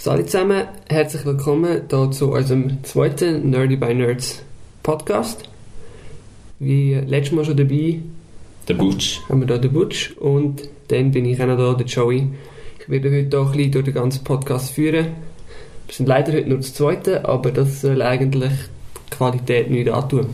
Hallo zusammen, herzlich willkommen hier zu unserem zweiten Nerdy by Nerds Podcast. Wie letztes Mal schon dabei, der Butch. Haben wir hier den Butch und dann bin ich auch noch da, der Joey. Ich werde heute hier ein bisschen durch den ganzen Podcast führen. Wir sind leider heute nur das zweite, aber das soll eigentlich die Qualität nicht antun.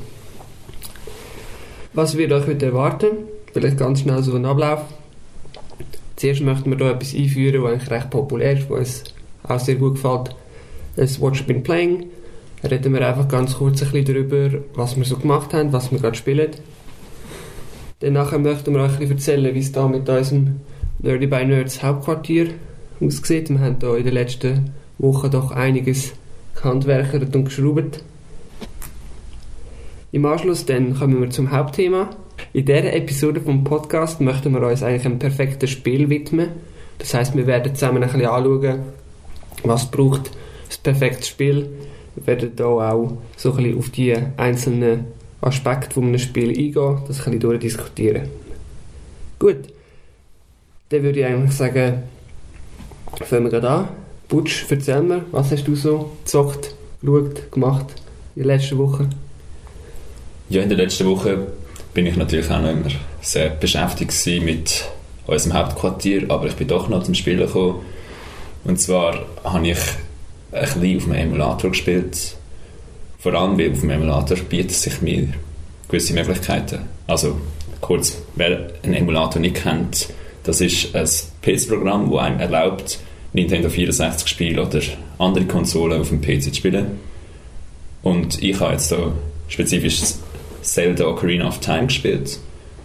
Was wird euch heute erwarten? Vielleicht ganz schnell so ein Ablauf. Zuerst möchten wir hier etwas einführen, was eigentlich recht populär ist, was uns auch sehr gut gefällt. Das What You've Been Playing. Da reden wir einfach ganz kurz ein bisschen darüber, was wir so gemacht haben, was wir gerade spielen. Danach möchten wir euch ein bisschen erzählen, wie es da mit unserem Nerdy by Nerds Hauptquartier aussieht. Wir haben hier in den letzten Wochen doch einiges gehandwerkert und geschraubt. Im Anschluss dann kommen wir zum Hauptthema. In dieser Episode vom Podcast möchten wir uns eigentlich einem perfekten Spiel widmen. Das heisst, wir werden zusammen ein bisschen anschauen, was braucht das perfekte Spiel. Wir werden hier auch so ein bisschen auf die einzelnen Aspekte von einem Spiel eingehen, das ein bisschen durchdiskutieren. Gut, dann würde ich eigentlich sagen, fangen wir gerade an. Butch, erzähl mir, was hast du so gezockt, geschaut, gemacht in der letzten Woche? Ja, in der letzten Woche bin ich natürlich auch noch immer sehr beschäftigt mit unserem Hauptquartier, aber ich bin doch noch zum Spielen gekommen. Und zwar habe ich ein bisschen auf dem Emulator gespielt. Vor allem, weil auf dem Emulator bietet sich mir gewisse Möglichkeiten. Also, kurz, wer einen Emulator nicht kennt, das ist ein PC-Programm, das einem erlaubt, Nintendo 64-Spiele oder andere Konsolen auf dem PC zu spielen. Und ich habe jetzt da spezifisch Zelda Ocarina of Time gespielt.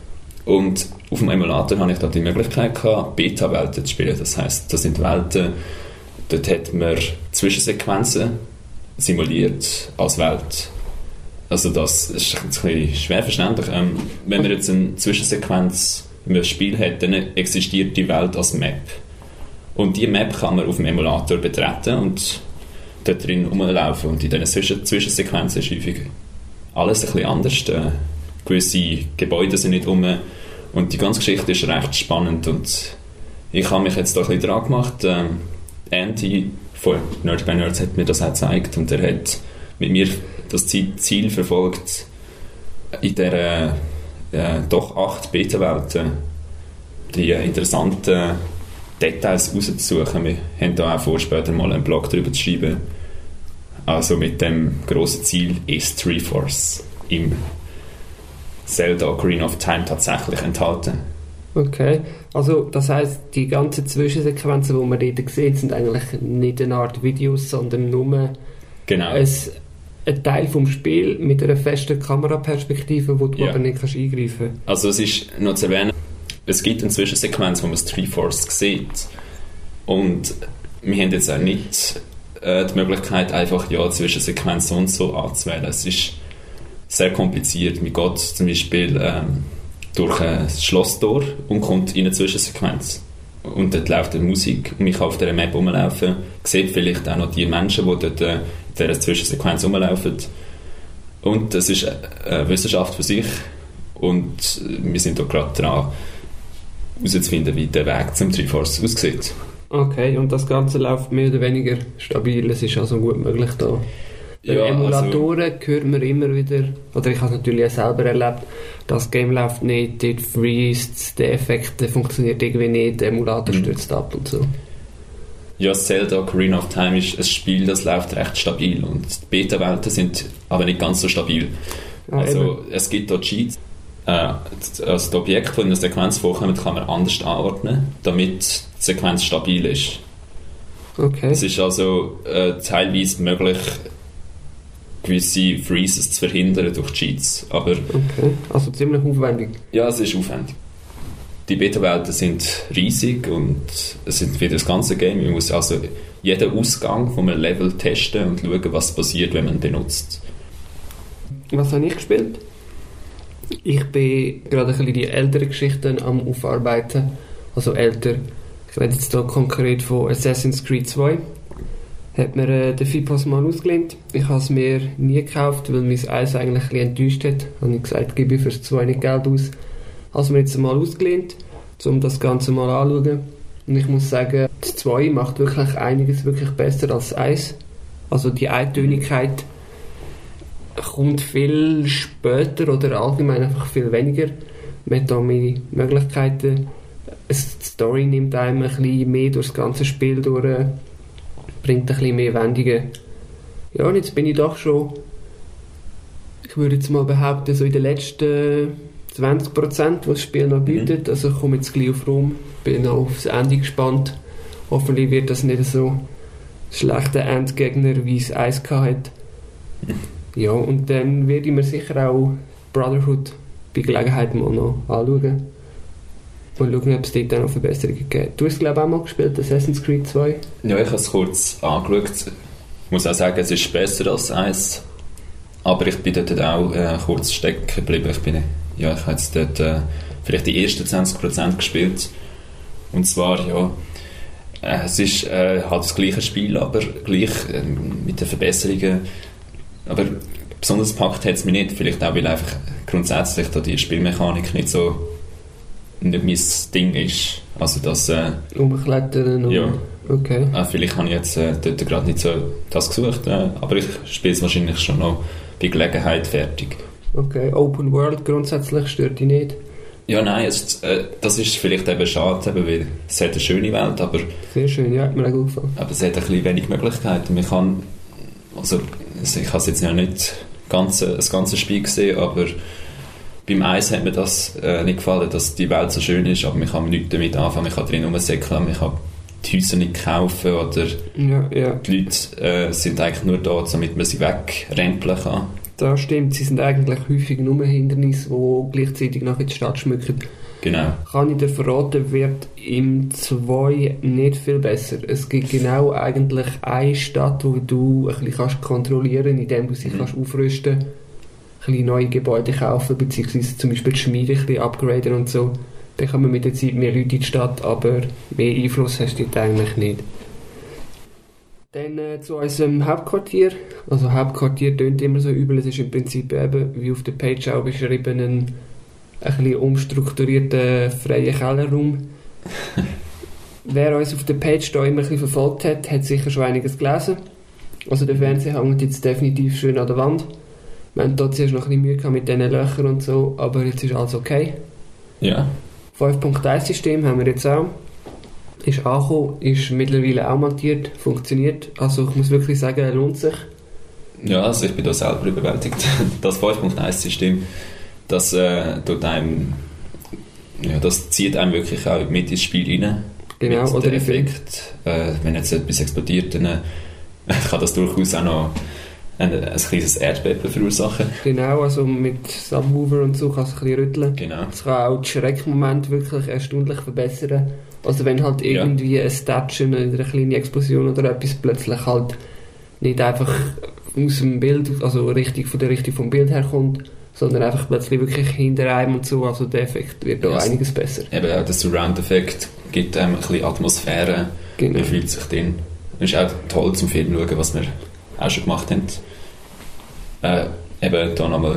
Und auf dem Emulator hatte ich da die Möglichkeit gehabt, Beta-Welten zu spielen. Das heisst, das sind Welten, dort hat man Zwischensequenzen simuliert als Welt. Also das ist ein bisschen schwer verständlich. Wenn man jetzt eine Zwischensequenz im Spiel hat, dann existiert die Welt als Map. Und diese Map kann man auf dem Emulator betreten und dort drin rumlaufen. Und in diesen Zwischensequenzen ist häufig alles ein bisschen anders. Gewisse Gebäude sind nicht rum. Und die ganze Geschichte ist recht spannend. Und ich habe mich jetzt da ein bisschen dran gemacht. Andy von Nerds by Nerds hat mir das auch gezeigt. Und er hat mit mir das Ziel verfolgt, in dieser doch 8 Beta-Welten die interessanten Details rauszusuchen. Wir haben da auch vor, später mal einen Blog darüber zu schreiben. Also mit dem grossen Ziel ist Triforce im Zelda Ocarina of Time tatsächlich enthalten. Okay, also das heisst, die ganzen Zwischensequenzen, die man dort sieht, sind eigentlich nicht eine Art Videos, sondern nur ein Teil vom Spiel mit einer festen Kameraperspektive, wo du aber nicht kannst eingreifen kannst. Also es ist noch zu erwähnen, es gibt eine Zwischensequenz, wo man das Triforce sieht. Und wir haben jetzt auch nicht die Möglichkeit, einfach Zwischensequenz so und so anzuwählen. Es ist sehr kompliziert. Man geht zum Beispiel durch ein Schlosstor und kommt in eine Zwischensequenz. Und dort läuft dann Musik und ich kann auf dieser Map rumlaufen. Sieht vielleicht auch noch die Menschen, die dort in dieser Zwischensequenz rumlaufen. Und das ist eine Wissenschaft für sich. Und wir sind da gerade dran, herauszufinden, wie der Weg zum Triforce aussieht. Okay, und das Ganze läuft mehr oder weniger stabil. Es ist also gut möglich da. Emulatoren hört man immer wieder, oder ich habe es natürlich auch selber erlebt, das Game läuft nicht, dort freest, der Effekt funktioniert irgendwie nicht, der Emulator stürzt ab und so. Ja, Zelda Ocarina of Time ist ein Spiel, das läuft recht stabil und die Beta-Welten sind aber nicht ganz so stabil. Es gibt da Cheats. Also das Objekt, das in der Sequenz vorkommt, kann man anders anordnen, damit die Sequenz stabil ist. Okay. Es ist also teilweise möglich, gewisse Freezes zu verhindern durch Cheats. Aber okay, also ziemlich aufwendig. Ja, es ist aufwendig. Die Beta-Welten sind riesig und es sind wie das ganze Game. Man muss also jeden Ausgang von einem Level testen und schauen, was passiert, wenn man den nutzt. Was habe ich gespielt? Ich bin gerade ein bisschen die älteren Geschichten am Aufarbeiten. Also älter. Ich rede jetzt hier konkret von Assassin's Creed 2. Hat mir der Fipos mal ausgelehnt. Ich habe es mir nie gekauft, weil mich das Eis eigentlich ein bisschen enttäuscht hat. Habe ich gesagt, gebe ich für das 2 nicht Geld aus. Habe es mir jetzt mal ausgelehnt, um das Ganze mal anzuschauen. Und ich muss sagen, das 2 macht wirklich einiges wirklich besser als das 1. Also die Eintönigkeit kommt viel später oder allgemein einfach viel weniger. Man hat da mehr Möglichkeiten. Die Story nimmt einem ein bisschen mehr durch das ganze Spiel durch, bringt ein bisschen mehr Wendungen. Ja, und jetzt bin ich doch schon, ich würde jetzt mal behaupten, so in den letzten 20%, was das Spiel noch bietet. Also ich komme jetzt gleich auf Rom, bin auch aufs Ende gespannt. Hoffentlich wird das nicht so schlechter Endgegner, wie es Eis hat. Ja, und dann werde ich mir sicher auch Brotherhood bei Gelegenheit mal noch anschauen. Und schauen, ob es dort auch noch Verbesserungen gibt. Du hast, glaube ich, auch mal gespielt, Assassin's Creed 2? Ja, ich habe es kurz angeschaut. Ich muss auch sagen, es ist besser als 1. Aber ich bin dort auch kurz stecken geblieben. Ich habe jetzt dort vielleicht die ersten 20% gespielt. Und zwar, ja, es ist halt das gleiche Spiel, aber gleich mit den Verbesserungen. Aber besonders gepackt hat es mich nicht. Vielleicht auch, weil einfach grundsätzlich da die Spielmechanik nicht mein Ding ist. Also das... Umklettern und... Ja. Okay. Vielleicht habe ich jetzt dort gerade nicht so das gesucht, aber ich spiele es wahrscheinlich schon noch bei Gelegenheit fertig. Okay, Open World grundsätzlich stört dich nicht? Ja, nein, das ist vielleicht eben schade, weil es hat eine schöne Welt, aber... Sehr schön, ja, hat mir auch gut gefallen. Aber es hat ein bisschen wenig Möglichkeiten. Ich habe es jetzt ja nicht das ganze Spiel gesehen, aber beim Eis hat mir das nicht gefallen, dass die Welt so schön ist, aber man kann nichts damit anfangen, ich kann drin rumsäckeln, ich kann die Häuser nicht kaufen oder ja. Die Leute sind eigentlich nur da, damit man sie wegrempeln kann. Das stimmt, sie sind eigentlich häufig nur Hindernisse, die gleichzeitig noch in die Stadt schmücken. Genau. Kann ich dir verraten, wird im 2 nicht viel besser. Es gibt genau eigentlich eine Stadt, wo du ein bisschen kannst kontrollieren, indem du sie kannst aufrüsten, ein bisschen neue Gebäude kaufen, beziehungsweise zum Beispiel die Schmiede ein bisschen upgraden und so. Dann kommen mit der Zeit mehr Leute in die Stadt, aber mehr Einfluss hast du dort eigentlich nicht. Dann zu unserem Hauptquartier. Also Hauptquartier tönt immer so übel, es ist im Prinzip eben, wie auf der Page auch beschrieben, ein bisschen umstrukturierter freier Kellerraum. Wer uns auf der Page da immer ein bisschen verfolgt hat, hat sicher schon einiges gelesen. Also der Fernseher hängt jetzt definitiv schön an der Wand. Wir hatten dort zuerst noch ein bisschen Mühe mit diesen Löchern und so, aber jetzt ist alles okay. Ja. 5.1-System haben wir jetzt auch. Ist angekommen, ist mittlerweile auch montiert, funktioniert. Also ich muss wirklich sagen, lohnt sich. Ja, also ich bin da selber überwältigt. Das 5.1-System, das zieht einem wirklich auch mit ins Spiel rein. Genau, mit oder der Effekt. Wenn jetzt etwas explodiert, dann kann das durchaus auch noch ein kleines Erdbeben verursachen. Genau, also mit Subwoofer und so kann es ein bisschen rütteln. Genau. Es kann auch den Schreckmoment wirklich erstaunlich verbessern. Also wenn halt irgendwie ein Statschen oder eine kleine Explosion oder etwas plötzlich halt nicht einfach aus dem Bild, also von der Richtung vom Bild herkommt, sondern einfach plötzlich wirklich hinter einem und so, also der Effekt wird da einiges besser. Eben auch der Surround-Effekt gibt einem ein bisschen Atmosphäre, genau. Man fühlt sich drin. Es ist auch toll zum Film schauen, was wir auch schon gemacht haben. Eben hier nochmal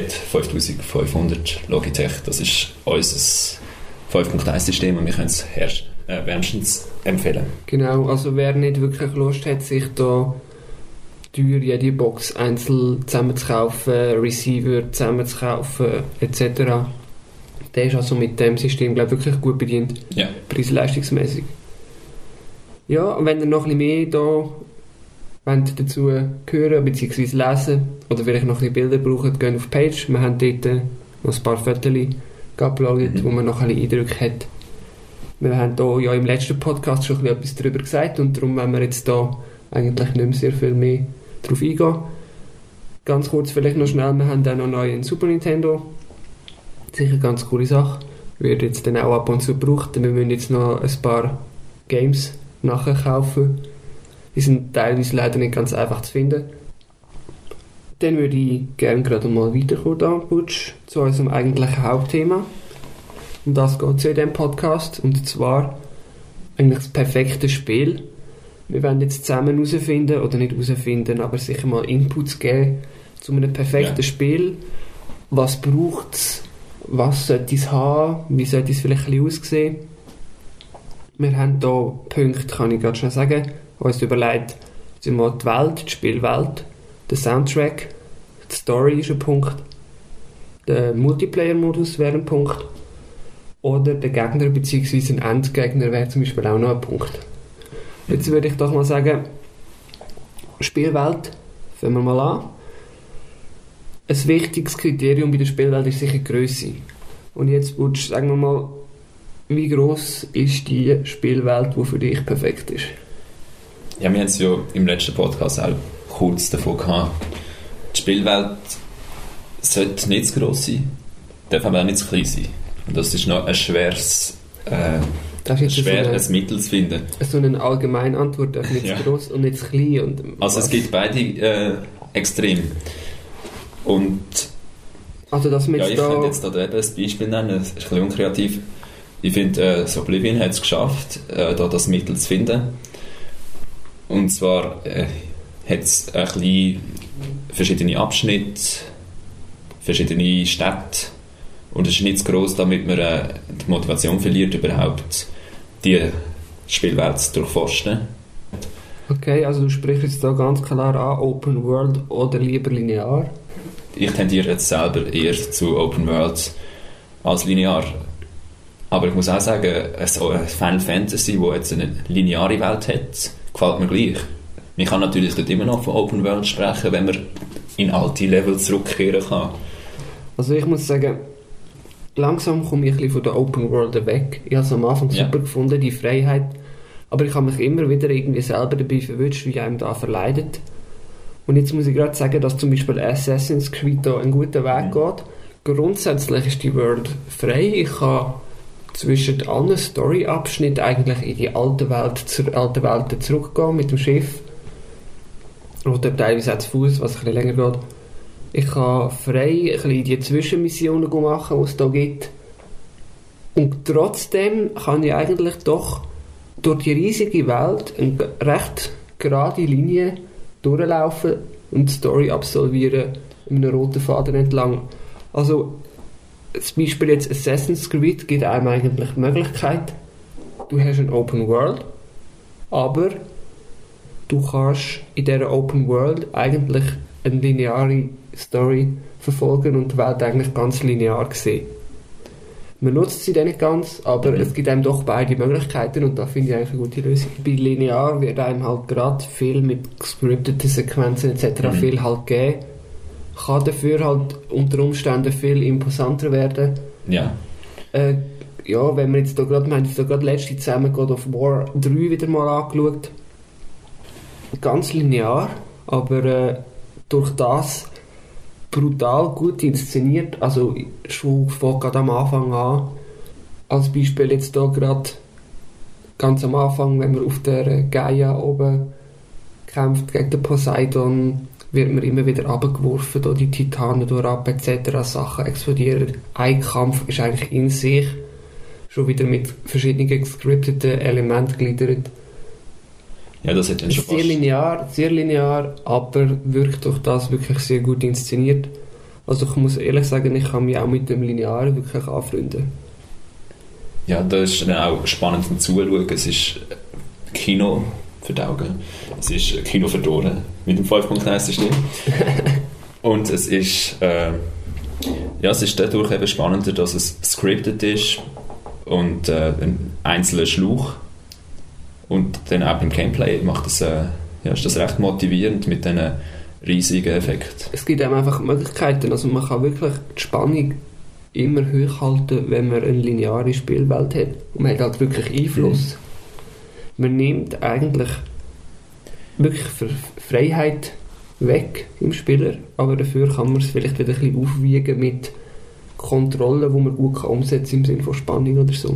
Z5500 Logitech, das ist unser 5.1-System und wir können es wärmstens empfehlen. Genau, also wer nicht wirklich Lust hat, sich da teuer jede Box einzeln zusammenzukaufen, Receiver zusammenzukaufen etc., der ist also mit dem System, glaube ich, wirklich gut bedient. Ja. Preis-leistungsmäßig. Ja, und wenn ihr noch ein bisschen mehr da wollt dazu hören bzw. lesen oder vielleicht noch ein bisschen Bilder braucht, geht auf die Page. Wir haben dort noch ein paar Fotos geuploadet, wo man noch ein bisschen Eindrücke hat. Wir haben hier ja im letzten Podcast schon etwas darüber gesagt und darum wollen wir jetzt da eigentlich nicht mehr sehr viel mehr drauf eingehen. Ganz kurz vielleicht noch schnell, wir haben auch noch neu einen Super Nintendo. Sicher eine ganz coole Sache. Wird jetzt dann auch ab und zu gebraucht. Wir müssen jetzt noch ein paar Games nachher kaufen. Die sind teilweise leider nicht ganz einfach zu finden. Dann würde ich gerne gerade mal weiterkommen, da, Butch, zu unserem eigentlichen Hauptthema. Um das geht es in diesem Podcast. Und zwar eigentlich das perfekte Spiel. Wir werden jetzt zusammen herausfinden, oder nicht herausfinden, aber sicher mal Inputs geben zu einem perfekten Spiel. Was braucht es? Was sollte es haben? Wie sollte es vielleicht ein bisschen aussehen? Wir haben hier Punkte, kann ich gerade schnell sagen, uns überlegt, sind mal die Welt, die Spielwelt, der Soundtrack, die Story ist ein Punkt, der Multiplayer-Modus wäre ein Punkt oder der Gegner bzw. ein Endgegner wäre zum Beispiel auch noch ein Punkt. Jetzt würde ich doch mal sagen, Spielwelt, fangen wir mal an. Ein wichtiges Kriterium bei der Spielwelt ist sicher die Grösse. Und jetzt sagen wir mal, wie gross ist die Spielwelt, die für dich perfekt ist? Ja, wir haben es ja im letzten Podcast auch kurz davon gehabt. Die Spielwelt sollte nicht zu gross sein, darf aber auch nicht zu klein sein. Und das ist noch ein schweres Mittel zu finden. So eine allgemeine Antwort, darf nicht zu gross und nicht zu klein. Und also es gibt beide Extreme. Und also das ich könnte jetzt da ein Beispiel nennen, das ist ein bisschen unkreativ. Ich finde, so Oblivion hat es geschafft, da das Mittel zu finden. Und zwar hat es ein bisschen verschiedene Abschnitte, verschiedene Städte. Und es ist nicht zu gross, damit man die Motivation verliert, überhaupt die Spielwelt zu durchforsten. Okay, also du sprichst jetzt da ganz klar an, Open World oder lieber linear? Ich tendiere jetzt selber eher zu Open World als linear. Aber ich muss auch sagen, so ein Final Fantasy, das jetzt eine lineare Welt hat, gefällt mir gleich. Man kann natürlich dort immer noch von Open World sprechen, wenn man in alte Level zurückkehren kann. Also ich muss sagen, langsam komme ich ein bisschen von der Open World weg. Ich habe es am Anfang super gefunden, die Freiheit. Aber ich habe mich immer wieder irgendwie selber dabei verwünscht, wie einem da verleidet. Und jetzt muss ich gerade sagen, dass zum Beispiel Assassin's Creed da einen guten Weg geht. Grundsätzlich ist die World frei. Ich kann zwischen allen Story-Abschnitten eigentlich in die alte Welt, zur alten Welt zurückgehen mit dem Schiff. Oder teilweise auch zu Fuß, was ein bisschen länger geht. Ich kann frei ein bisschen die Zwischenmissionen machen, die es da gibt. Und trotzdem kann ich eigentlich doch durch die riesige Welt eine recht gerade Linie durchlaufen und die Story absolvieren mit einem roten Faden entlang. Also zum Beispiel jetzt Assassin's Creed gibt einem eigentlich die Möglichkeit, du hast eine Open World, aber du kannst in dieser Open World eigentlich eine lineare Story verfolgen und die Welt eigentlich ganz linear sehen. Man nutzt sie dann nicht ganz, aber es gibt einem doch beide Möglichkeiten und da finde ich eigentlich eine gute Lösung. Bei linear wird einem halt gerade viel mit gescripteten Sequenzen etc. viel halt geben. Kann dafür halt unter Umständen viel imposanter werden. Ja. Ja, wenn man jetzt da gerade, wir haben jetzt da gerade letzte zusammen God of War 3 wieder mal angeschaut. Ganz linear, aber durch das brutal gut inszeniert, also schon gerade am Anfang an. Als Beispiel jetzt hier gerade ganz am Anfang, wenn man auf der Gaia oben kämpft gegen den Poseidon, wird man immer wieder runtergeworfen, da die Titanen durchab etc. Sachen explodieren. Ein Kampf ist eigentlich in sich schon wieder mit verschiedenen gescripteten Elementen gegliedert. Ja, das hat dann schon sehr linear, aber wirkt durch das wirklich sehr gut inszeniert. Also ich muss ehrlich sagen, ich kann mich auch mit dem Linearen wirklich anfreunden. Ja, das ist dann auch spannend zum Zuschauen. Es ist Kino für die Augen. Es ist Kino für die Ohren, mit dem 5.1-System. Und es ist dadurch eben spannender, dass es scripted ist und ein einzelner Schlauch. Und dann auch beim Gameplay macht das, ist das recht motivierend mit diesen riesigen Effekten. Es gibt einem einfach Möglichkeiten. Also man kann wirklich die Spannung immer hochhalten, wenn man eine lineare Spielwelt hat. Und man hat halt wirklich Einfluss. Man nimmt eigentlich wirklich Freiheit weg im Spieler, aber dafür kann man es vielleicht wieder ein bisschen aufwiegen mit Kontrollen, die man gut umsetzen kann, im Sinne von Spannung oder so.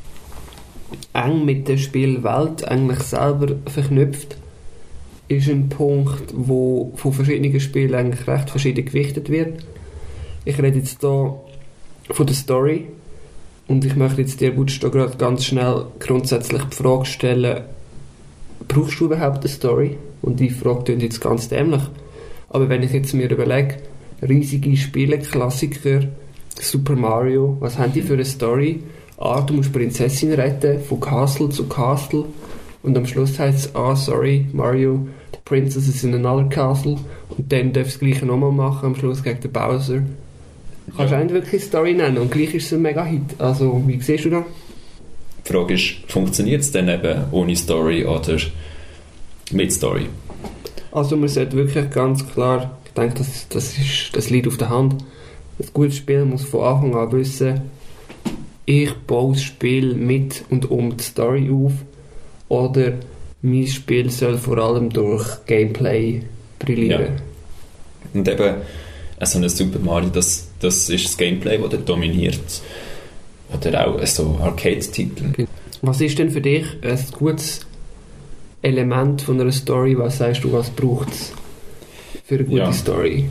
Eng mit der Spielwelt eigentlich selber verknüpft ist ein Punkt, wo von verschiedenen Spielen eigentlich recht verschieden gewichtet wird. Ich rede jetzt hier von der Story und ich möchte jetzt dir gerade ganz schnell grundsätzlich die Frage stellen, brauchst du überhaupt eine Story? Und die Frage klingt jetzt ganz dämlich, aber wenn ich jetzt mir überlege, riesige Spiele, Klassiker, Super Mario, was haben die für eine Story? du musst Prinzessin retten, von Castle zu Castle. Und am Schluss heißt es, sorry, Mario, the princess is in another castle. Und dann darfst du das Gleiche nochmal machen, am Schluss gegen den Bowser. Kannst du eigentlich wirklich eine Story nennen und gleich ist es ein Mega-Hit. Also, wie siehst du das? Die Frage ist, funktioniert es denn eben ohne Story oder mit Story? Also man sollte wirklich ganz klar, ich denke, das liegt auf der Hand, ein gutes Spiel muss von Anfang an wissen, ich baue das Spiel mit und um die Story auf, oder mein Spiel soll vor allem durch Gameplay brillieren. Ja. Und eben, so ein Super Mario, das ist das Gameplay, das dort dominiert. Oder auch so Arcade-Titel. Was ist denn für dich ein gutes Element von einer Story? Was sagst du, was braucht es für eine gute Story?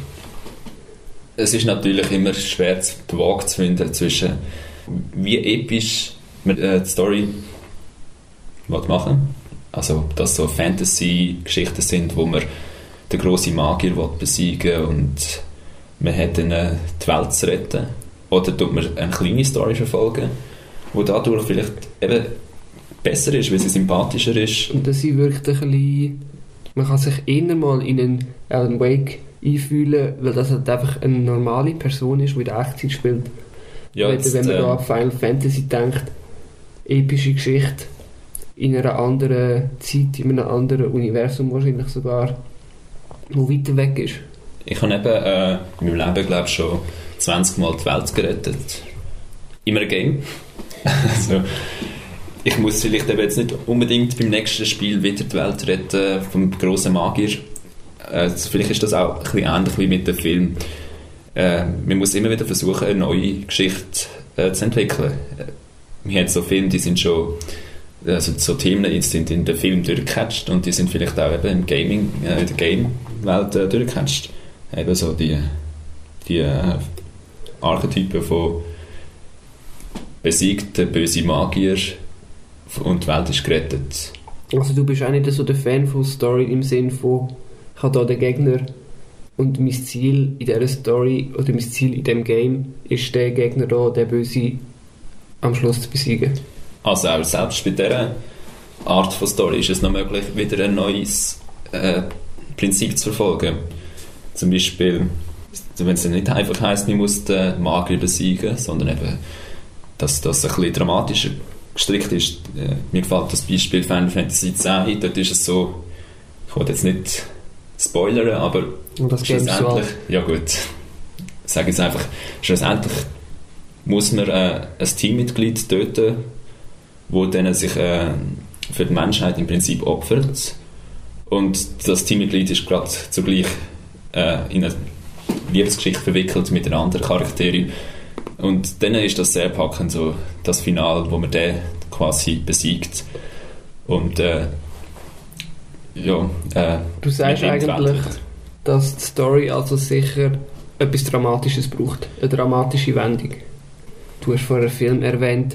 Es ist natürlich immer schwer, die Waage zu finden zwischen wie episch man die Story machen. Also, dass so Fantasy-Geschichten sind, wo man den grossen Magier besiegen will und man hat dann die Welt zu retten. Oder tut man eine kleine Story verfolgen, die dadurch vielleicht eben besser ist, weil sie sympathischer ist. Und dass sie wirklich ein bisschen, man kann sich eher mal in einen Alan Wake einfühlen, weil das halt einfach eine normale Person ist, die in der Echtzeit spielt. Ja, wenn man da an Final Fantasy denkt, epische Geschichte in einer anderen Zeit, in einem anderen Universum wahrscheinlich sogar, wo weiter weg ist. Ich habe eben in meinem Leben, glaube ich, schon 20 Mal die Welt gerettet. In einem Game. Also, ich muss vielleicht eben jetzt nicht unbedingt beim nächsten Spiel wieder die Welt retten vom grossen Magier. Vielleicht ist das auch ein bisschen ähnlich wie mit dem Film. Man muss immer wieder versuchen, eine neue Geschichte zu entwickeln. Wir haben so Filme, die sind schon, also so Themen die sind in den Film durchgecatcht und die sind vielleicht auch eben im Gaming, in der Game-Welt durchgecatcht. Eben so die Archetypen von besiegten bösen Magier und die Welt ist gerettet. Also du bist auch nicht so der Fan von Story im Sinn von, ich habe da den Gegner und mein Ziel in dieser Story oder mein Ziel in diesem Game ist der Gegner da, der Böse am Schluss zu besiegen. Also auch selbst bei dieser Art von Story ist es noch möglich, wieder ein neues Prinzip zu verfolgen. Zum Beispiel, wenn es nicht einfach heisst, man muss den Magier besiegen, sondern eben, dass das ein bisschen dramatischer gestrickt ist. Mir gefällt das Beispiel Final Fantasy X. Dort ist es so, ich will jetzt nicht spoilern, aber schlussendlich, ja gut, ich sage jetzt einfach, schlussendlich muss man ein Teammitglied töten, wo dann sich für die Menschheit im Prinzip opfert. Und das Teammitglied ist gerade zugleich in eine Liebesgeschichte verwickelt mit einer anderen Charakterin. Und dann ist das sehr packend, so das Finale, wo man den quasi besiegt. Und du sagst eigentlich, dass die Story also sicher etwas Dramatisches braucht. Eine dramatische Wendung. Du hast vorher einen Film erwähnt.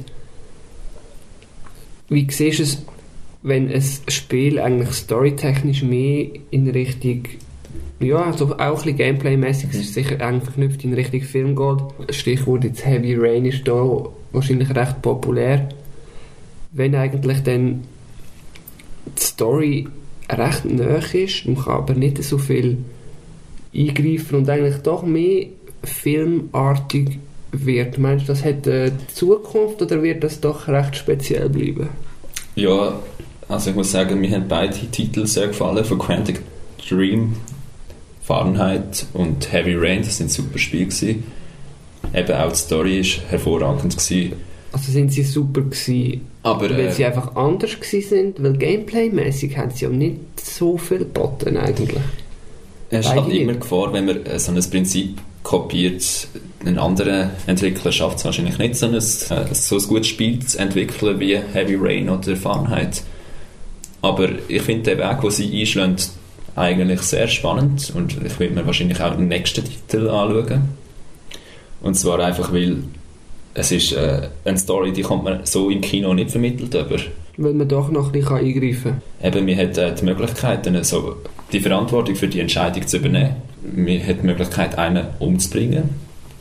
Wie siehst du es, wenn ein Spiel eigentlich storytechnisch mehr in Richtung, ja, also auch ein bisschen Gameplay-mäßig, es ist sicher eng verknüpft, in Richtung Film geht. Stichwort jetzt Heavy Rain ist da wahrscheinlich recht populär. Wenn eigentlich dann die Story recht nahe ist, man kann aber nicht so viel eingreifen und eigentlich doch mehr filmartig wird. Meinst du, das hat eine Zukunft oder wird das doch recht speziell bleiben? Ja, also ich muss sagen, mir haben beide Titel sehr gefallen, von Quantic Dream, Fahrenheit und Heavy Rain, das sind super Spiele gewesen. Eben auch die Story war hervorragend gewesen. Also sind sie super gewesen, aber weil sie einfach anders gewesen sind, weil Gameplay-mäßig haben sie ja nicht so viel geboten eigentlich. Es ist halt immer Gefahr, wenn man so ein Prinzip kopiert, ein anderer Entwickler schafft es wahrscheinlich nicht, so ein gutes Spiel zu entwickeln wie Heavy Rain oder Fahrenheit. Aber ich finde den Weg, den sie einschlagen, eigentlich sehr spannend und ich will mir wahrscheinlich auch den nächsten Titel anschauen. Und zwar einfach, weil es ist eine Story, die kommt man so im Kino nicht vermittelt über. Weil man doch noch ein bisschen eingreifen kann. Eben, man hat die Möglichkeit, so die Verantwortung für die Entscheidung zu übernehmen. Man hat die Möglichkeit, einen umzubringen.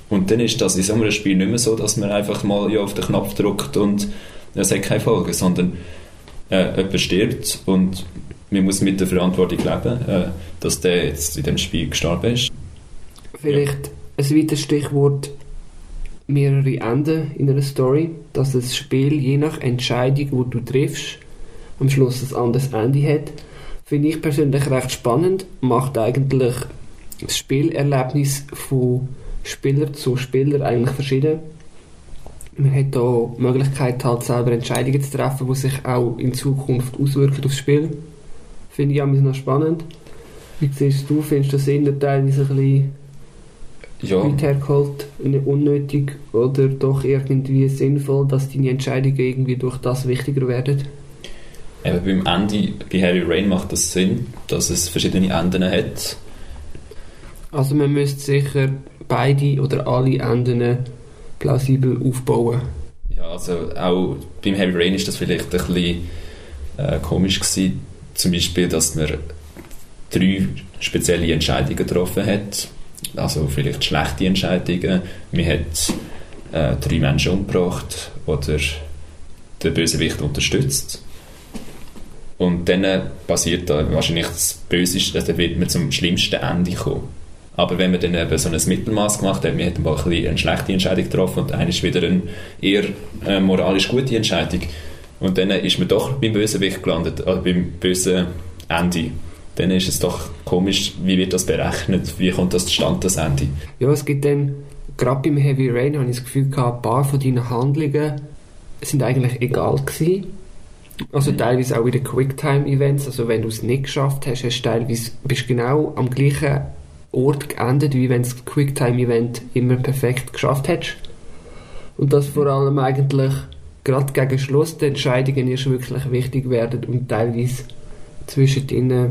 Und dann ist das in so einem Spiel nicht mehr so, dass man einfach mal auf den Knopf drückt und es hat keine Folgen, sondern jemand stirbt und man muss mit der Verantwortung leben, dass der jetzt in dem Spiel gestorben ist. Vielleicht ein weiteres Stichwort: mehrere Enden in einer Story, dass das Spiel je nach Entscheidung, die du triffst, am Schluss ein anderes Ende hat. Finde ich persönlich recht spannend, macht eigentlich das Spielerlebnis von Spieler zu Spieler eigentlich verschieden. Man hat da die Möglichkeit, halt selber Entscheidungen zu treffen, die sich auch in Zukunft auswirken aufs Spiel. Finde ich auch noch spannend. Wie siehst du? Findest du das eher teilweise ein bisschen weit hergeholt, unnötig oder doch irgendwie sinnvoll, dass deine Entscheidungen irgendwie durch das wichtiger werden? Eben beim Ende bei Heavy Rain macht das Sinn, dass es verschiedene Enden hat. Also man müsste sicher beide oder alle Enden plausibel aufbauen. Ja, also auch beim Heavy Rain ist das vielleicht ein bisschen komisch gewesen. Zum Beispiel, dass man 3 spezielle Entscheidungen getroffen hat. Also vielleicht schlechte Entscheidungen. Man hat 3 Menschen umgebracht oder den Bösewicht unterstützt. Und dann passiert da wahrscheinlich das Böseste, dann wird man zum schlimmsten Ende kommen. Aber wenn man dann eben so ein Mittelmaß gemacht hat, man hat mal ein bisschen eine schlechte Entscheidung getroffen und eine ist wieder eine eher moralisch gute Entscheidung. Und dann ist man doch beim Bösewicht gelandet, also beim bösen Ende. Dann ist es doch komisch, wie wird das berechnet, wie kommt das zustande, das Ende? Ja, es gibt dann, gerade beim Heavy Rain habe ich das Gefühl gehabt, ein paar von deinen Handlungen sind eigentlich egal gewesen. Also teilweise auch in den Quicktime-Events, also wenn du es nicht geschafft hast, bist du genau am gleichen Ort geendet, wie wenn du das Quicktime-Event immer perfekt geschafft hättest. Und dass vor allem eigentlich gerade gegen Schluss die Entscheidungen erst wirklich wichtig werden und teilweise zwischen ihnen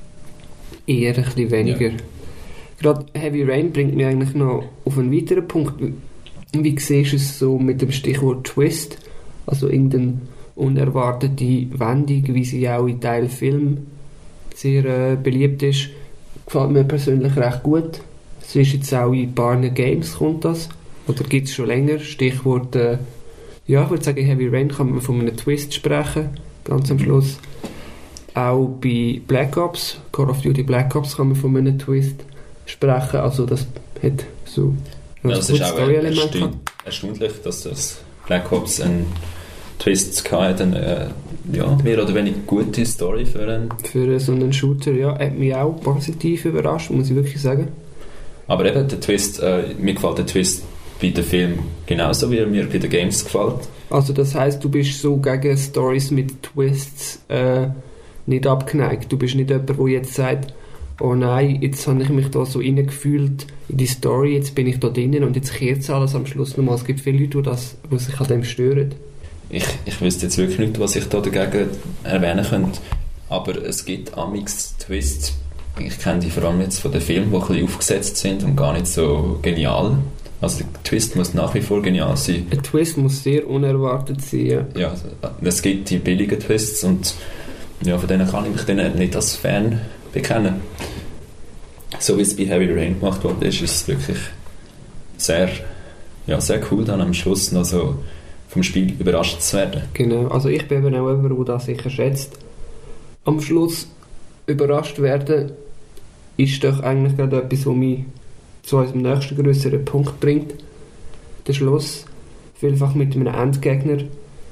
eher ein bisschen weniger. Ja. Gerade Heavy Rain bringt mich eigentlich noch auf einen weiteren Punkt. Wie siehst du es so mit dem Stichwort Twist? Also irgendeine unerwartete Wendung, wie sie auch in Teil Film sehr beliebt ist, gefällt mir persönlich recht gut. Es ist jetzt auch in ein paar Games kommt das, oder gibt es schon länger. Stichwort, ja, ich würde sagen, Heavy Rain kann man von einem Twist sprechen, ganz am Schluss. Auch bei Black Ops, Call of Duty Black Ops kann man von einem Twist sprechen, also das hat so ein gutes Story-Element. Erstaunlich, dass das Black Ops einen Twist hatte, eine mehr oder weniger gute Story für so einen Shooter, ja, hat mich auch positiv überrascht, muss ich wirklich sagen. Aber eben, der Twist, mir gefällt der Twist bei den Filmen genauso, wie er mir bei den Games gefällt. Also das heisst, du bist so gegen Stories mit Twists nicht abgeneigt. Du bist nicht jemand, der jetzt sagt, oh nein, jetzt habe ich mich da so reingefühlt in die Story, jetzt bin ich da drinnen und jetzt kehrt es alles am Schluss nochmal. Es gibt viele Leute, die sich an dem stören. Ich wüsste jetzt wirklich nicht, was ich da dagegen erwähnen könnte. Aber es gibt amix Twists. Ich kenne die vor allem jetzt von den Filmen, die ein bisschen aufgesetzt sind und gar nicht so genial. Also der Twist muss nach wie vor genial sein. Ein Twist muss sehr unerwartet sein, ja. Ja, es gibt die billigen Twists und ja, von denen kann ich mich dann nicht als Fan bekennen. So wie es bei Heavy Rain gemacht wurde, ist es wirklich sehr cool, dann am Schluss noch so vom Spiel überrascht zu werden. Genau, also ich bin eben auch jemand, der das sicher schätzt. Am Schluss überrascht werden ist doch eigentlich gerade etwas, was mich zu unserem nächsten grösseren Punkt bringt. Der Schluss, vielfach mit einem Endgegner.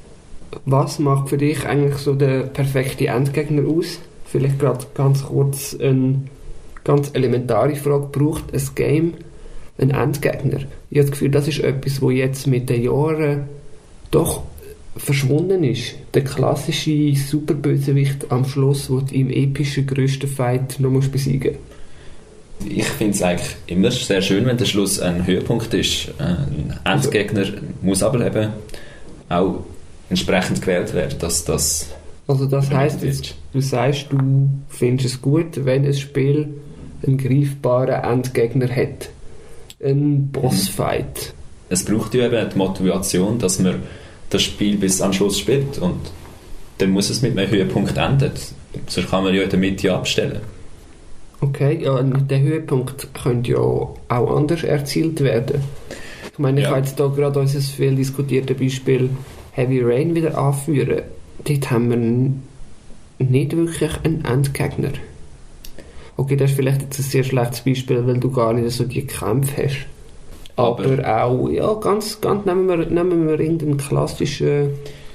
Was macht für dich eigentlich so der perfekte Endgegner aus? Vielleicht gerade ganz kurz eine ganz elementare Frage. Braucht ein Game einen Endgegner? Ich habe das Gefühl, das ist etwas, was jetzt mit den Jahren doch verschwunden ist. Der klassische Superbösewicht am Schluss, der im epischen grössten Fight noch besiegen muss. Ich finde es eigentlich immer sehr schön, wenn der Schluss ein Höhepunkt ist. Ein Endgegner muss aber eben auch entsprechend gewählt werden, dass das... Also das heisst, du sagst, du findest es gut, wenn ein Spiel einen greifbaren Endgegner hat. Ein Bossfight. Es braucht ja eben die Motivation, dass man das Spiel bis am Schluss spielt und dann muss es mit einem Höhepunkt enden. Sonst kann man ja in der Mitte abstellen. Okay, ja, der Höhepunkt könnte ja auch anders erzielt werden. Ich meine, ich Ja. kann jetzt hier gerade unser viel diskutierte Beispiel Heavy Rain wieder anführen. Dort haben wir nicht wirklich einen Endgegner. Okay, das ist vielleicht jetzt ein sehr schlechtes Beispiel, weil du gar nicht so die Kämpfe hast. Aber auch, ja, ganz nehmen wir irgendeinen klassischen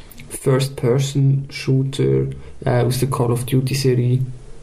First-Person-Shooter aus der Call of Duty-Serie.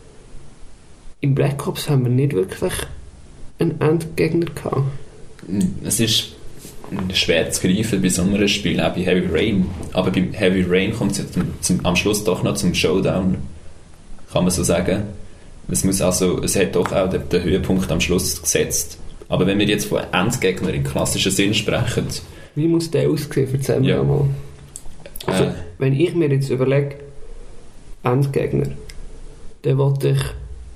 Im Black Ops haben wir nicht wirklich einen Endgegner gehabt. Es ist schwer zu greifen bei so einem Spiel, auch bei Heavy Rain. Aber bei Heavy Rain kommt es jetzt am Schluss doch noch zum Showdown, kann man so sagen. Es hat doch auch den Höhepunkt am Schluss gesetzt. Aber wenn wir jetzt von Endgegner im klassischen Sinn sprechen... Wie muss der aussehen? Erzähl mir Ja. mal. Also, wenn ich mir jetzt überlege, Endgegner, dann wollte ich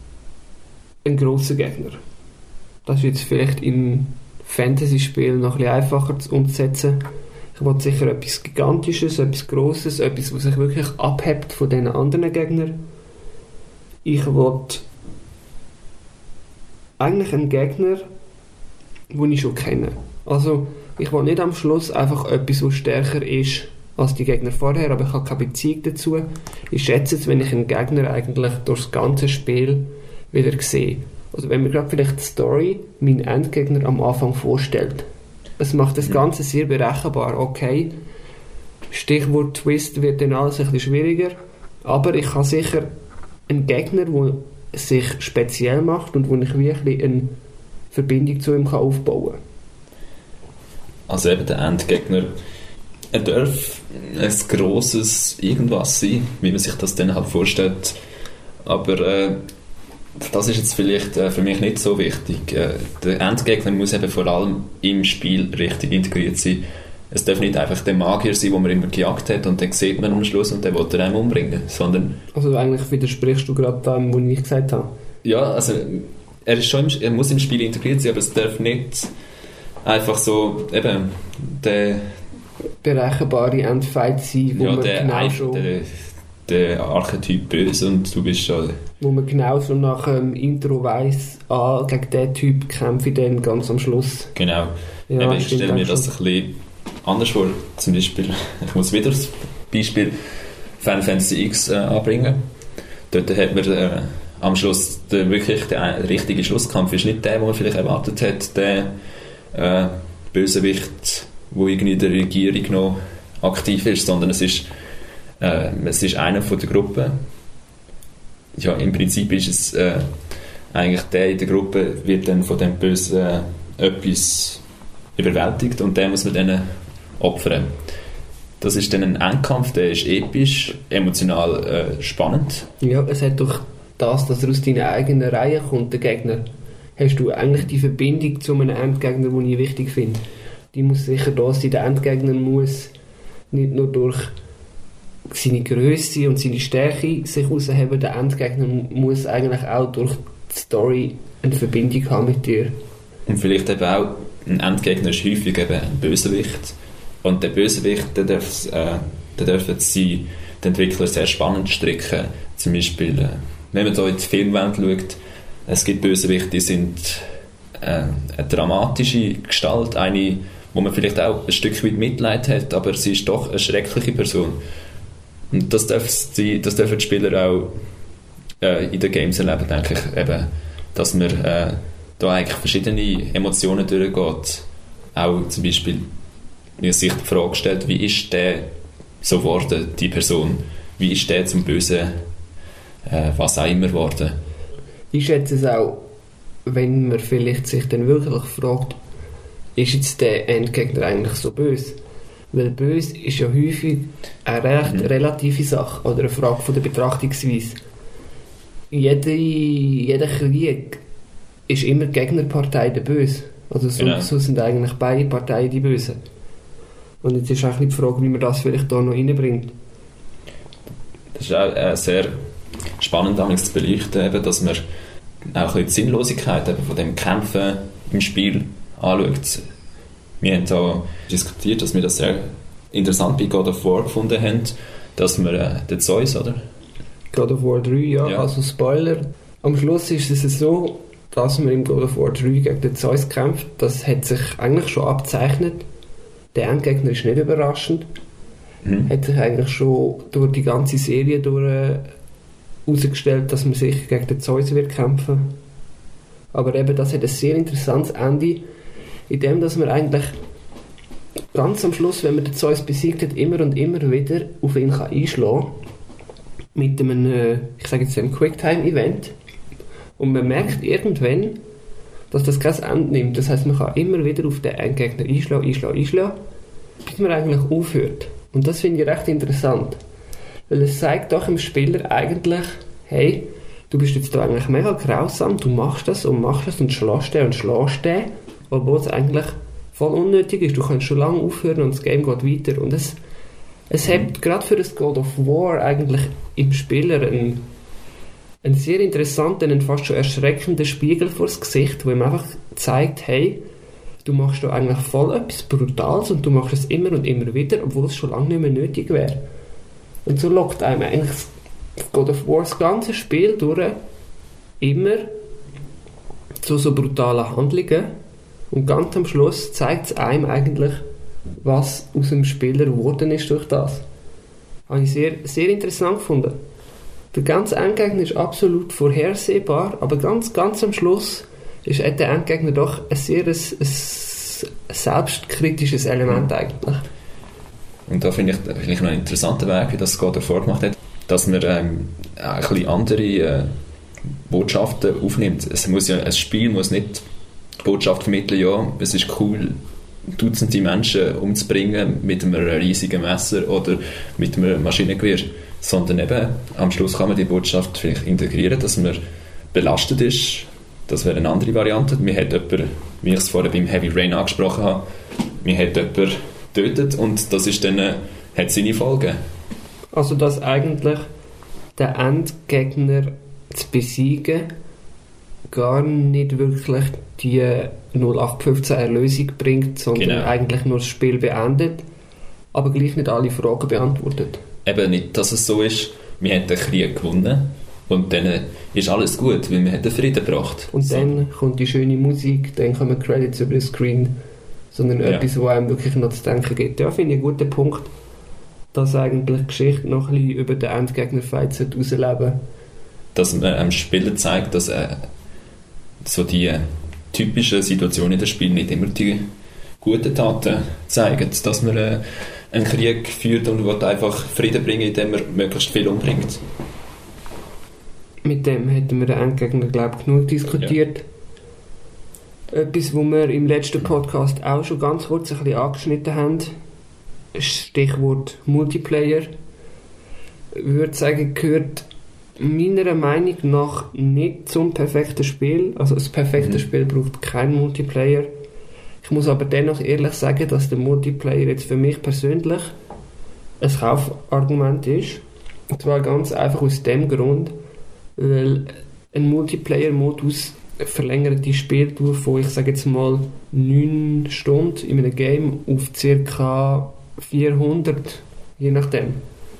einen grossen Gegner. Das ist jetzt vielleicht im Fantasy-Spiel noch ein bisschen einfacher umzusetzen. Ich wollte sicher etwas Gigantisches, etwas Grosses, etwas, was sich wirklich abhebt von den anderen Gegnern. Ich wollte eigentlich einen Gegner, den ich schon kenne. Also, ich will nicht am Schluss einfach etwas, was stärker ist als die Gegner vorher, aber ich habe keine Beziehung dazu. Ich schätze es, wenn ich einen Gegner eigentlich durch das ganze Spiel wieder sehe. Also wenn mir gerade vielleicht die Story meinen Endgegner am Anfang vorstellt. Es macht das Ganze sehr berechenbar. Okay, Stichwort Twist wird dann alles ein bisschen schwieriger, aber ich habe sicher einen Gegner, der sich speziell macht und wo ich wirklich eine Verbindung zu ihm aufbauen kann. Also eben der Endgegner, er darf ein grosses Irgendwas sein, wie man sich das dann halt vorstellt. Aber das ist jetzt vielleicht für mich nicht so wichtig. Der Endgegner muss eben vor allem im Spiel richtig integriert sein. Es darf nicht einfach der Magier sein, den man immer gejagt hat und dann sieht man am Schluss und der will er einem umbringen, sondern... Also eigentlich widersprichst du gerade dem, was ich gesagt habe. Ja, also er muss im Spiel integriert sein, aber es darf nicht einfach so eben der Berechenbare Endfight sein, wo man genau schon... Der Archetyp böse und du bist schon... Wo man genau so nach dem Intro weiss, gegen diesen Typ kämpfe ich dann ganz am Schluss. Genau. Ja, eben, ich stelle mir das ein bisschen anders vor. Zum Beispiel, ich muss wieder das Beispiel Final Fantasy X anbringen. Dort hat man am Schluss der richtige Schlusskampf ist nicht der, den man vielleicht erwartet hat, der Bösewicht, der irgendwie in der Regierung noch aktiv ist, sondern es ist einer von der Gruppe. Ja, im Prinzip ist es eigentlich der in der Gruppe wird dann von dem Bösen etwas überwältigt und den muss man dann opfern. Das ist dann ein Endkampf, der ist episch, emotional spannend. Ja, es hat doch das, dass er aus deiner eigenen Reihe kommt, der Gegner. Hast du eigentlich die Verbindung zu einem Endgegner, die ich wichtig finde? Die muss sicher da sein. Der Endgegner muss nicht nur durch seine Grösse und seine Stärke sich herausheben, der Endgegner muss eigentlich auch durch die Story eine Verbindung haben mit dir. Und vielleicht eben auch, ein Endgegner ist häufig eben ein Bösewicht. Und der Bösewicht, der dürfen die Entwickler sehr spannend stricken. Zum Beispiel, wenn man da in die Filmwelt schaut, es gibt Bösewichte, die sind eine dramatische Gestalt, eine, wo man vielleicht auch ein Stück weit Mitleid hat, aber sie ist doch eine schreckliche Person. Und das dürfen die Spieler auch in den Games erleben, denke ich, eben, dass man da eigentlich verschiedene Emotionen durchgeht. Auch zum Beispiel, mir sich die Frage stellt, wie ist der so geworden, die Person? Wie ist der zum Bösen, was auch immer geworden? Ich schätze es auch, wenn man vielleicht sich dann wirklich fragt, ist jetzt der Endgegner eigentlich so böse? Weil böse ist ja häufig eine recht relative Sache oder eine Frage von der Betrachtungsweise. Jeder Krieg ist immer die Gegnerpartei der Böse. Also so sind eigentlich beide Parteien die Bösen. Und jetzt ist auch die Frage, wie man das vielleicht da noch reinbringt. Das ist auch sehr spannend zu beleuchten, eben, dass man auch ein bisschen die Sinnlosigkeit eben von dem Kämpfen im Spiel anschaut. Wir haben da diskutiert, dass wir das sehr interessant bei God of War gefunden haben, dass wir den Zeus, oder? God of War 3, ja, also Spoiler. Am Schluss ist es so, dass man im God of War 3 gegen den Zeus kämpft. Das hat sich eigentlich schon abgezeichnet. Der Endgegner ist nicht überraschend. Hat sich eigentlich schon durch die ganze Serie herausgestellt, dass man sich gegen den Zeus wird kämpfen. Aber eben, das hat ein sehr interessantes Ende, in dem, dass man eigentlich ganz am Schluss, wenn man den Zeus besiegt hat, immer und immer wieder auf ihn kann einschlagen kann. Mit einem, ich sage jetzt einem Quicktime-Event. Und man merkt irgendwann, dass das kein Ende nimmt. Das heisst, man kann immer wieder auf den Endgegner einschlagen, bis man eigentlich aufhört. Und das finde ich recht interessant. Weil es zeigt doch dem Spieler eigentlich, hey, du bist jetzt da eigentlich mega grausam, du machst das und schlägst den, obwohl es eigentlich voll unnötig ist. Du kannst schon lange aufhören und das Game geht weiter. Und es hat gerade für das God of War eigentlich im Spieler einen sehr interessanten, einen fast schon erschreckenden Spiegel vors Gesicht, wo ihm einfach zeigt, hey, du machst da eigentlich voll etwas Brutales und du machst es immer und immer wieder, obwohl es schon lange nicht mehr nötig wäre. Und so lockt einem eigentlich God of War das ganze Spiel durch immer zu so brutalen Handlungen und ganz am Schluss zeigt es einem eigentlich, was aus dem Spieler geworden ist durch das. Habe ich sehr, sehr interessant gefunden. Der ganze Endgegner ist absolut vorhersehbar, aber ganz am Schluss ist der Endgegner doch ein sehr ein selbstkritisches Element eigentlich. Und da finde ich noch einen interessanten Weg, wie das God of War gemacht hat, dass man ein bisschen andere Botschaften aufnimmt. Ein Spiel muss nicht die Botschaft vermitteln, ja, es ist cool, Dutzende Menschen umzubringen mit einem riesigen Messer oder mit einem Maschinengewehr, sondern eben am Schluss kann man die Botschaft vielleicht integrieren, dass man belastet ist. Das wäre eine andere Variante. Man hat jemanden, wie ich es vorher beim Heavy Rain angesprochen habe, man hat jemanden getötet und das ist dann, hat seine Folgen. Also dass eigentlich der Endgegner zu besiegen gar nicht wirklich die 0815 Erlösung bringt, sondern eigentlich nur das Spiel beendet, aber gleich nicht alle Fragen beantwortet. Eben nicht, dass es so ist, wir haben den Krieg gewonnen und dann ist alles gut, weil wir haben den Frieden gebracht. Und dann kommt die schöne Musik, dann kommen Credits über den Screen, sondern etwas, wo einem wirklich noch zu denken gibt. Ja, finde ich einen guten Punkt, dass eigentlich die Geschichte noch ein bisschen über den Endgegner-Fight herausleben. Dass man einem Spieler zeigt, dass so die typischen Situationen in den Spielen nicht immer die guten Taten zeigen, dass man einen Krieg führt und will einfach Frieden bringen, indem man möglichst viel umbringt. Mit dem hätten wir den Endgegner, glaube ich, genug diskutiert. Ja. Etwas, was wir im letzten Podcast auch schon ganz kurz ein bisschen angeschnitten haben, Stichwort Multiplayer. Ich würde sagen, gehört meiner Meinung nach nicht zum perfekten Spiel. Also das perfekte Spiel braucht keinen Multiplayer. Ich muss aber dennoch ehrlich sagen, dass der Multiplayer jetzt für mich persönlich ein Kaufargument ist. Und zwar ganz einfach aus dem Grund, weil ein Multiplayer-Modus verlängert die Spieldauer von, ich sage jetzt mal, 9 Stunden in einem Game auf ca. 400, je nachdem.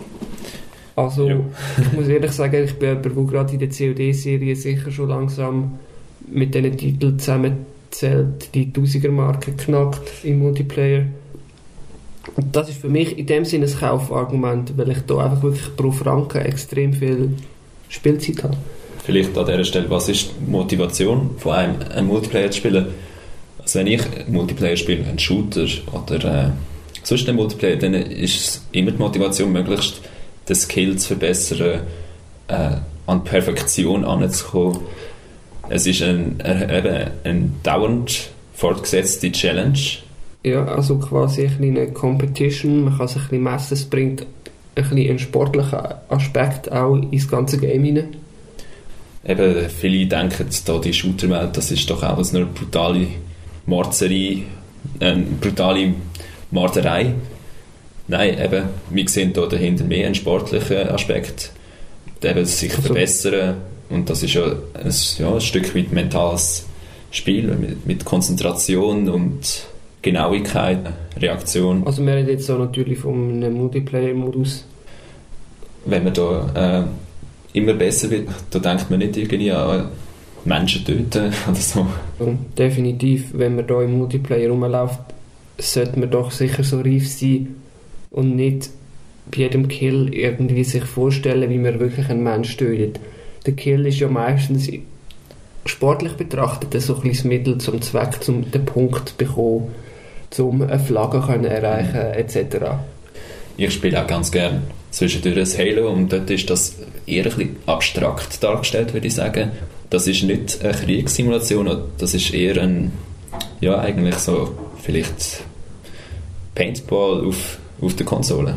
Also, ich muss ehrlich sagen, ich bin jemand, der gerade in der COD-Serie sicher schon langsam mit diesen Titeln zusammenzählt, die 1000er-Marke knackt im Multiplayer. Und das ist für mich in dem Sinne ein Kaufargument, weil ich da einfach wirklich pro Franken extrem viel Spielzeit habe. Vielleicht an dieser Stelle, was ist die Motivation von einem, einen Multiplayer zu spielen? Also wenn ich Multiplayer spiele, einen Shooter oder sonst einen Multiplayer, dann ist es immer die Motivation, möglichst den Skill zu verbessern, an Perfektion anzukommen. Es ist eine dauernd fortgesetzte Challenge. Ja, also quasi eine kleine Competition, man kann sich ein bisschen messen, es bringt ein bisschen einen sportlichen Aspekt auch ins ganze Game hinein. Eben, viele denken, da die Shooterwelt, das ist doch auch eine brutale Mordserei, brutale Morderei. Nein, eben, wir sehen da dahinter mehr einen sportlichen Aspekt, eben sich verbessern, und das ist ja ein Stück weit mentales Spiel mit Konzentration und Genauigkeit, Reaktion. Also wir reden jetzt so natürlich von einem Multiplayer-Modus. Wenn man da immer besser wird. Da denkt man nicht irgendwie an Menschen töten oder so. Und definitiv, wenn man da im Multiplayer rumläuft, sollte man doch sicher so reif sein und nicht bei jedem Kill irgendwie sich vorstellen, wie man wirklich einen Mensch tötet. Der Kill ist ja meistens sportlich betrachtet so ein bisschen das Mittel zum Zweck, um den Punkt zu bekommen, um eine Flagge können erreichen etc. Ich spiele auch ganz gerne zwischendurch ein Halo und dort ist das eher ein bisschen abstrakt dargestellt, würde ich sagen. Das ist nicht eine Kriegssimulation, das ist eher ein, ja eigentlich so vielleicht Paintball auf der Konsole.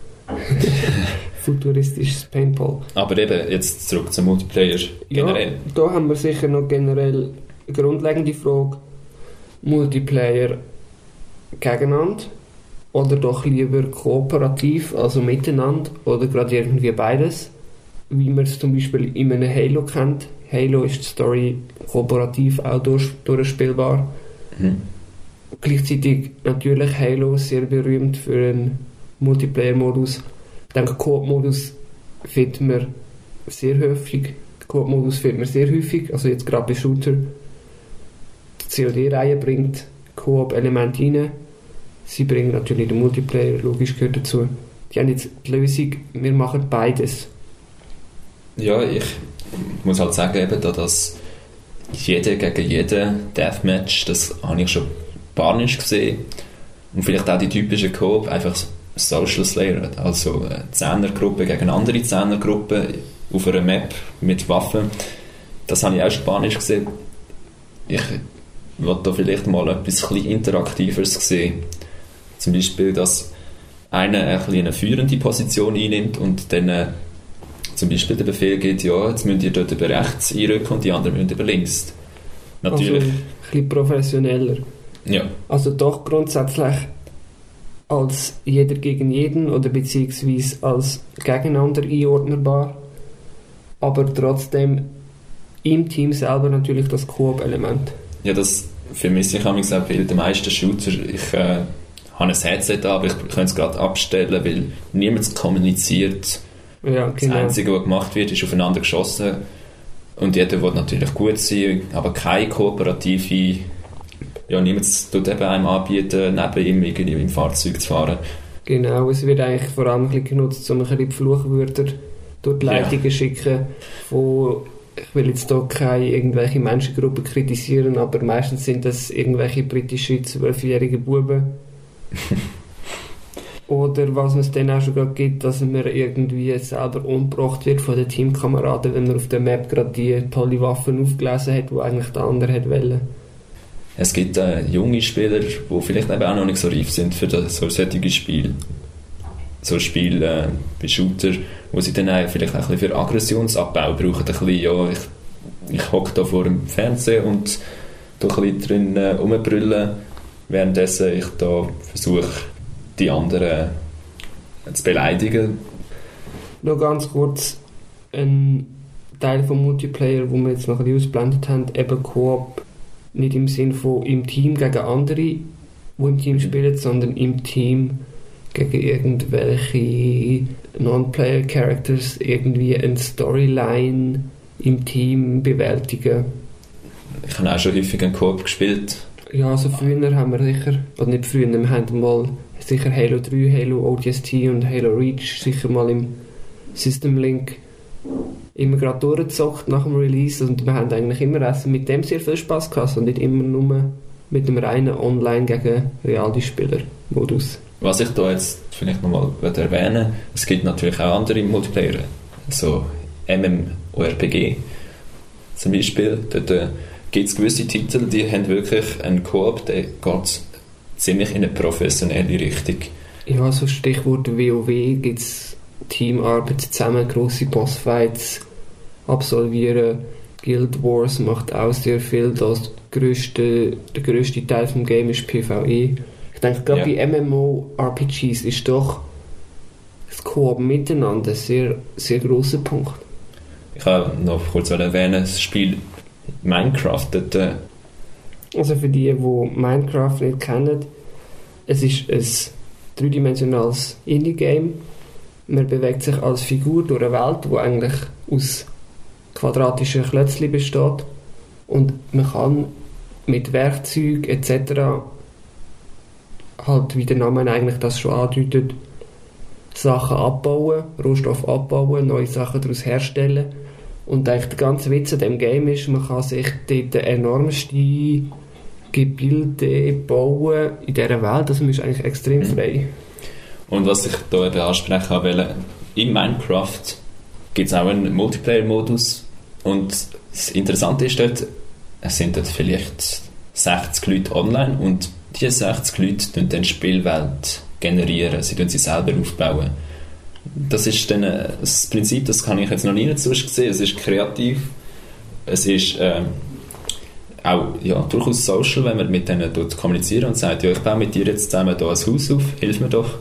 Futuristisches Paintball. Aber eben, jetzt zurück zum Multiplayer generell. Ja, da haben wir sicher noch generell eine grundlegende Frage. Multiplayer gegeneinander oder doch lieber kooperativ, also miteinander oder gerade irgendwie beides, wie man es zum Beispiel in einem Halo kennt. Halo ist die Story kooperativ auch durchspielbar. Gleichzeitig natürlich Halo sehr berühmt für einen Multiplayer-Modus. Ich denke, Coop-Modus findet man sehr häufig. Also jetzt gerade bei Shooter. Die COD-Reihe bringt Coop-Elemente rein. Sie bringen natürlich den Multiplayer, logisch gehört dazu. Die haben jetzt die Lösung, wir machen beides. Ja, ich muss halt sagen, eben, da das jeder gegen jeden Deathmatch, das habe ich schon ein paar nicht gesehen. Und vielleicht auch die typische Coop, einfach Social Slayer, also eine 10er-Gruppe gegen andere 10er-Gruppe auf einer Map mit Waffen. Das habe ich auch Spanisch gesehen. Ich wollte da vielleicht mal etwas ein bisschen Interaktiveres sehen. Zum Beispiel, dass einer eine führende Position einnimmt und dann zum Beispiel der Befehl gibt, ja, jetzt müsst ihr dort über rechts einrücken und die anderen müssen über links. Natürlich. Also ein bisschen professioneller. Ja. Also doch grundsätzlich als jeder gegen jeden oder beziehungsweise als gegeneinander einordnbar, aber trotzdem im Team selber natürlich das Coop-Element. Ja, das vermisse ich auch bei den meisten Shooter. Ich habe ein Headset an, aber ich könnte es gerade abstellen, weil niemand kommuniziert. Ja, genau. Das Einzige, was gemacht wird, ist aufeinander geschossen und jeder will natürlich gut sein, aber keine kooperative. Ja, niemand tut eben einem anbieten, neben ihm irgendwie im Fahrzeug zu fahren. Genau, es wird eigentlich vor allem ein bisschen genutzt, um ein bisschen die Fluchwörter durch die Leitungen schicken. Ich will jetzt hier keine irgendwelche Menschengruppen kritisieren, aber meistens sind das irgendwelche britische 12-jährige Buben. Oder was es dann auch schon gerade gibt, dass man irgendwie selber umgebracht wird von den Teamkameraden, wenn man auf der Map gerade die tolle Waffen aufgelesen hat, die eigentlich der andere hätte wollen. Es gibt junge Spieler, die vielleicht eben auch noch nicht so reif sind für solche Spiele. So Spiele bei Shooter, wo sie dann vielleicht auch ein bisschen für Aggressionsabbau brauchen. Ein bisschen, ja, ich hocke da vor dem Fernseher und da ein bisschen drin rumbrüllen, währenddessen ich da versuche, die anderen zu beleidigen. Noch ganz kurz ein Teil vom Multiplayer, wo wir jetzt noch ein bisschen ausgeblendet haben, eben Coop, nicht im Sinn von im Team gegen andere, die im Team spielen, sondern im Team gegen irgendwelche Non-Player-Characters irgendwie eine Storyline im Team bewältigen. Ich habe auch schon häufig einen Coop gespielt. Ja, also früher haben wir sicher, oder nicht früher, wir haben mal sicher Halo 3, Halo ODST und Halo Reach sicher mal im System Link immer gerade durchgezockt nach dem Release und wir haben eigentlich immer mit dem sehr viel Spaß gehabt und nicht immer nur mit dem reinen Online gegen Reality-Spieler-Modus. Was ich da jetzt vielleicht nochmal erwähnen, es gibt natürlich auch andere Multiplayer, so MMORPG zum Beispiel, dort gibt es gewisse Titel, die haben wirklich einen Koop, der geht ziemlich in eine professionelle Richtung. Ja, so Stichwort WoW gibt es Teamarbeit zusammen, grosse Bossfights absolvieren. Guild Wars macht auch sehr viel. Der grösste Teil des Games ist PvE. Ich denke, gerade bei MMORPGs ist doch das Koop miteinander ein sehr, sehr grosser Punkt. Ich kann noch kurz erwähnen, das Spiel Minecraft. Also für die nicht kennen, es ist ein dreidimensionales Indie-Game Man bewegt sich als Figur durch eine Welt, die eigentlich aus quadratischen Klötzchen besteht. Und man kann mit Werkzeugen etc. halt, wie der Name eigentlich das schon andeutet, Sachen abbauen, Rohstoffe abbauen, neue Sachen daraus herstellen. Und eigentlich der ganze Witz an diesem Game ist, man kann sich dort enormste Gebilde bauen in dieser Welt. Also man ist eigentlich extrem frei. Und was ich hier eben ansprechen will, in Minecraft gibt es auch einen Multiplayer-Modus. Und das Interessante ist dort, es sind dort vielleicht 60 Leute online und diese 60 Leute generieren dann die Spielwelt. Sie sie selber aufbauen. Das ist dann das Prinzip, das kann ich jetzt noch nie sonst gesehen. Es ist kreativ, es ist auch durchaus social, wenn man mit denen kommuniziert und sagt, ja, ich baue mit dir jetzt zusammen hier ein Haus auf, hilf mir doch.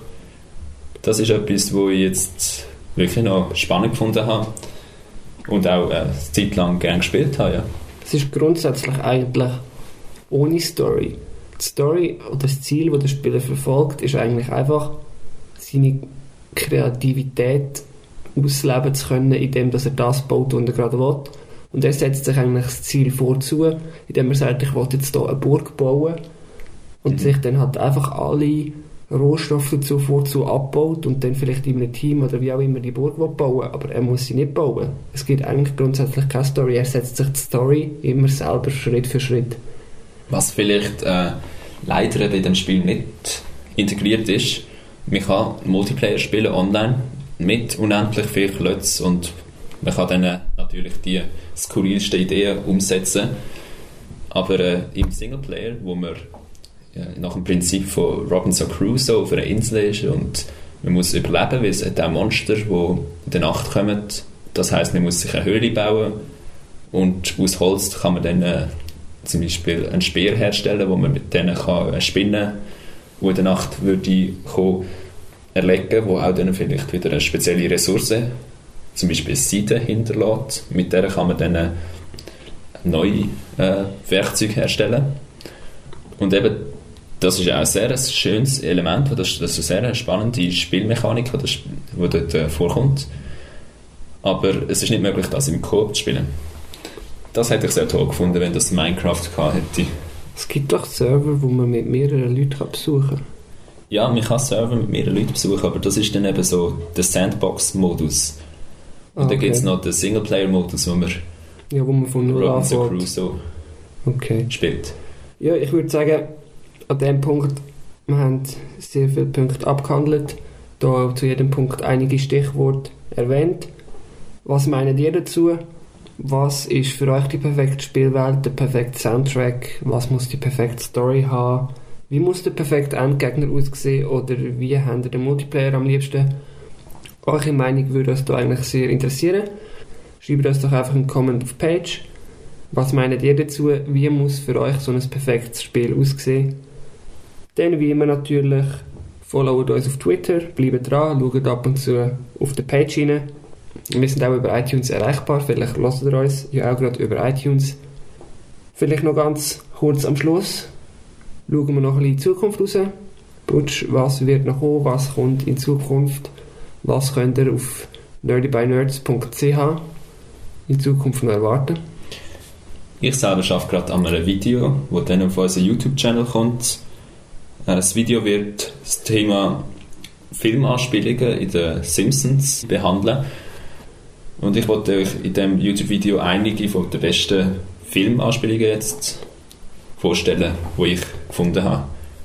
Das ist etwas, was ich jetzt wirklich noch spannend gefunden habe und auch eine Zeit lang gerne gespielt habe. Ja. Es ist grundsätzlich eigentlich ohne Story. Die Story oder das Ziel, das der Spieler verfolgt, ist eigentlich einfach, seine Kreativität ausleben zu können, indem er das baut, was er gerade will. Und er setzt sich eigentlich das Ziel vorzu, indem er sagt, ich will jetzt hier eine Burg bauen und sich dann halt einfach alle Rohstoffe dazu vorzu abbaut und dann vielleicht in einem Team oder wie auch immer die Burg bauen will, aber er muss sie nicht bauen. Es gibt eigentlich grundsätzlich keine Story, er setzt sich die Story immer selber Schritt für Schritt. Was vielleicht leider bei dem Spiel nicht integriert ist, man kann Multiplayer spielen online mit unendlich viel Klötzen und man kann dann natürlich die skurrilsten Ideen umsetzen. Aber im Singleplayer, wo man nach dem Prinzip von Robinson Crusoe auf einer Insel ist und man muss überleben, weil es hat auch Monster, die in der Nacht kommen. Das heisst, man muss sich eine Höhle bauen und aus Holz kann man dann zum Beispiel einen Speer herstellen, wo man mit denen kann Spinnen, die in der Nacht würde kommen, erlegen, wo auch dann vielleicht wieder eine spezielle Ressource, zum Beispiel Seide hinterlässt. Mit der kann man dann neue Werkzeuge herstellen. Und eben, das ist auch ein sehr schönes Element, das ist eine sehr spannende Spielmechanik, die dort vorkommt. Aber es ist nicht möglich, das im Koop zu spielen. Das hätte ich sehr toll gefunden, wenn das Minecraft gehabt hätte. Es gibt doch Server, wo man mit mehreren Leuten besuchen kann. Ja, man kann Server mit mehreren Leuten besuchen, aber das ist dann eben so der Sandbox-Modus. Und dann gibt es noch den Singleplayer-Modus, wo man von null Robinson Crusoe spielt. Ja, ich würde sagen, an diesem Punkt, wir haben sehr viele Punkte abgehandelt, da zu jedem Punkt einige Stichworte erwähnt. Was meint ihr dazu? Was ist für euch die perfekte Spielwelt, der perfekte Soundtrack? Was muss die perfekte Story haben? Wie muss der perfekte Endgegner aussehen? Oder wie habt ihr den Multiplayer am liebsten? Eure Meinung würde uns da eigentlich sehr interessieren. Schreibt uns doch einfach einen Comment auf die Page. Was meint ihr dazu? Wie muss für euch so ein perfektes Spiel aussehen? Dann wie immer natürlich, followt uns auf Twitter, bleibt dran, schaut ab und zu auf die Page rein. Wir sind auch über iTunes erreichbar, vielleicht hört ihr uns ja auch gerade über iTunes. Vielleicht noch ganz kurz am Schluss, schauen wir noch ein bisschen in die Zukunft raus. Butch, was wird noch kommen, was kommt in Zukunft, was könnt ihr auf nerdybynerds.ch in Zukunft noch erwarten? Ich selber arbeite gerade an einem Video, das dann auf unseren YouTube-Channel kommt. Das Video wird das Thema Filmanspielungen in den Simpsons behandeln. Und ich wollte euch in diesem YouTube-Video einige von den besten Filmanspielungen jetzt vorstellen, die ich gefunden habe.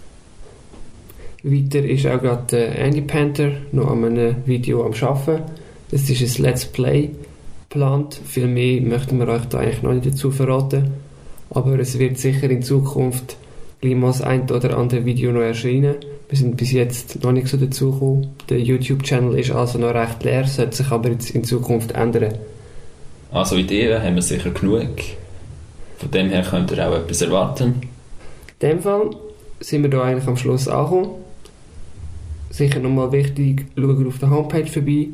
Weiter ist auch gerade Andy Panther noch an einem Video am Arbeiten. Es ist ein Let's Play geplant. Viel mehr möchten wir euch da eigentlich noch nicht dazu verraten. Aber es wird sicher in Zukunft gleich mal das ein oder andere Video noch erscheinen. Wir sind bis jetzt noch nicht so dazu gekommen. Der YouTube-Channel ist also noch recht leer, sollte sich aber jetzt in Zukunft ändern. Also Ideen haben wir sicher genug. Von dem her könnt ihr auch etwas erwarten. In dem Fall sind wir da eigentlich am Schluss angekommen. Sicher nochmal wichtig, schaut auf der Homepage vorbei,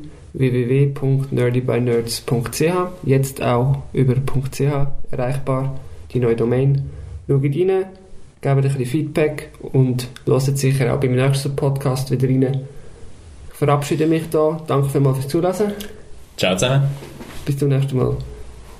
www.nerdybynerds.ch, jetzt auch über .ch erreichbar, die neue Domain. Schaut rein, gebt ein bisschen Feedback und hört sicher auch beim nächsten Podcast wieder rein. Ich verabschiede mich da. Danke vielmals fürs Zuhören. Ciao zusammen. Bis zum nächsten Mal.